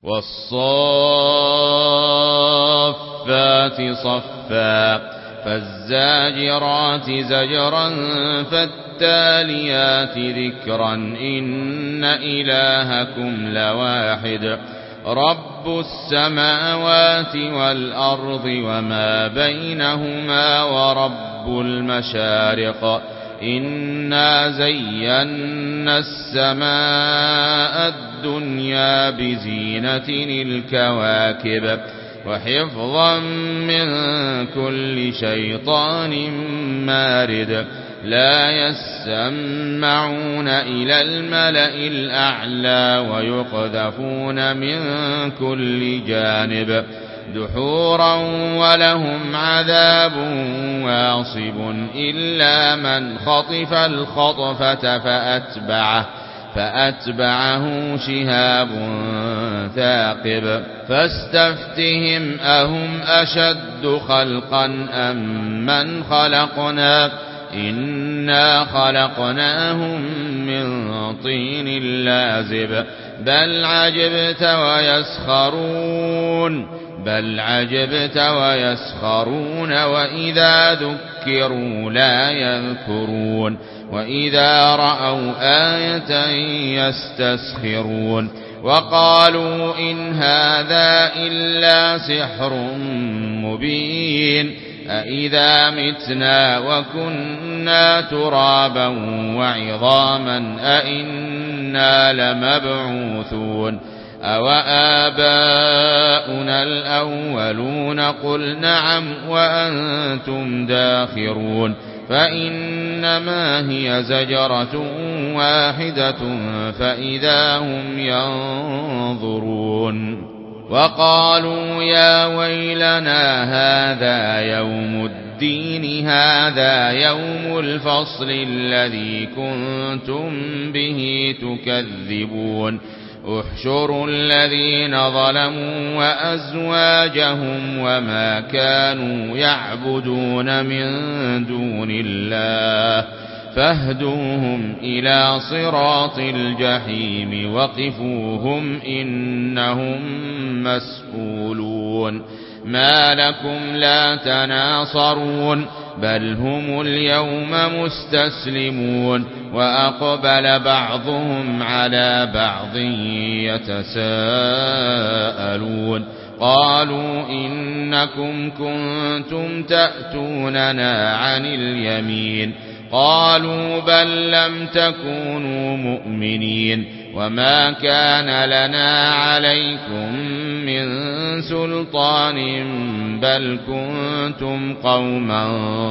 والصافات صفا فالزاجرات زجرا فالتاليات ذكرا إن إلهكم لواحد رب السماوات والأرض وما بينهما ورب المشارق إنا زينا السماء الدنيا بزينة الكواكب وحفظا من كل شيطان مارد لا يسمعون إلى الملأ الأعلى ويقذفون من كل جانب دحورا ولهم عذاب واصب إلا من خطف الخطفة فأتبعه شهاب ثاقب فاستفتهم أهم أشد خلقا أم من خلقنا إنا خلقناهم من طين لازب بل عجبت ويسخرون وإذا ذكروا لا يذكرون وإذا رأوا آية يستسخرون وقالوا إن هذا إلا سحر مبين أإذا متنا وكنا ترابا وعظاما أإنا لمبعوثون أوآباؤنا الأولون قل نعم وأنتم داخرون فإنما هي زجرة واحدة فإذا هم ينظرون وقالوا يا ويلنا هذا يوم الدين هذا يوم الفصل الذي كنتم به تكذبون احشروا الذين ظلموا وأزواجهم وما كانوا يعبدون من دون الله فاهدوهم إلى صراط الجحيم وقفوهم إنهم مسؤولون ما لكم لا تناصرون بل هم اليوم مستسلمون وأقبل بعضهم على بعض يتساءلون قالوا إنكم كنتم تأتوننا عن اليمين قالوا بل لم تكونوا مؤمنين وما كان لنا عليكم من سلطان بل كنتم قوما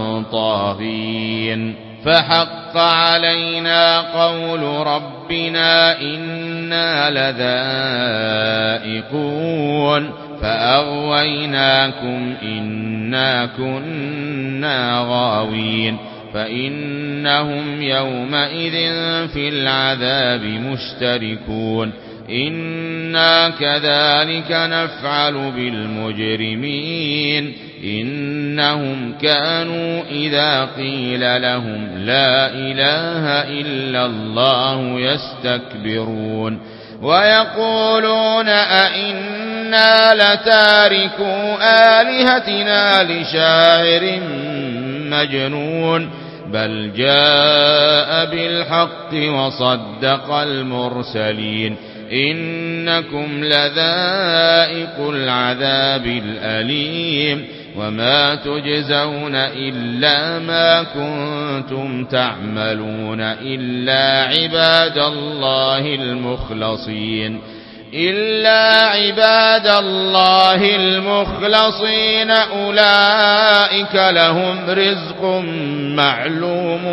طاغين فحق علينا قول ربنا إنا لذائقون فأغويناكم إنا كنا غاوين فإنهم يومئذ في العذاب مشتركون إنا كذلك نفعل بالمجرمين إنهم كانوا إذا قيل لهم لا إله إلا الله يستكبرون ويقولون أئنا لتاركو آلهتنا لشاعر مجنون بل جاء بالحق وصدق المرسلين إنكم لذائق العذاب الأليم وما تجزون إلا ما كنتم تعملون إلا عباد الله المخلصين أولئك لهم رزق معلوم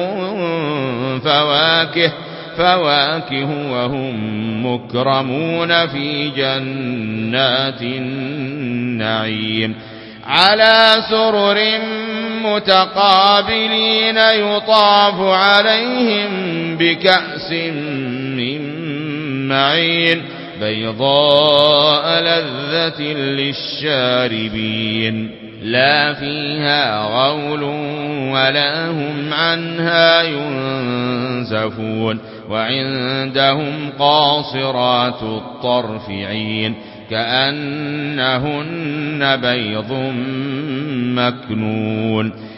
فواكه وهم مكرمون في جنات النعيم على سرر متقابلين يطاف عليهم بكأس من معين بيضاء لذة للشاربين لا فيها غول ولا هم عنها ينزفون وعندهم قاصرات الطرف عين كأنهن بيض مكنون